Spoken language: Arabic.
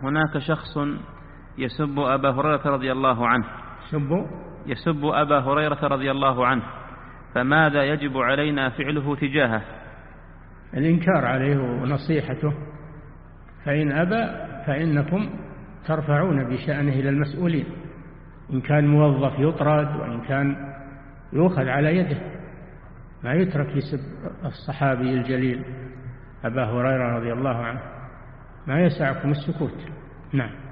هناك شخص يسب أبا هريرة رضي الله عنه، يسب أبا هريرة رضي الله عنه، فماذا يجب علينا فعله تجاهه؟ الإنكار عليه ونصيحته، فإن أبى فإنكم ترفعون بشأنه إلى المسؤولين، إن كان موظف يطرد، وإن كان يؤخذ على يده، ما يترك يسب الصحابي الجليل أبا هريرة رضي الله عنه، ما يسعكم السكوت. نعم.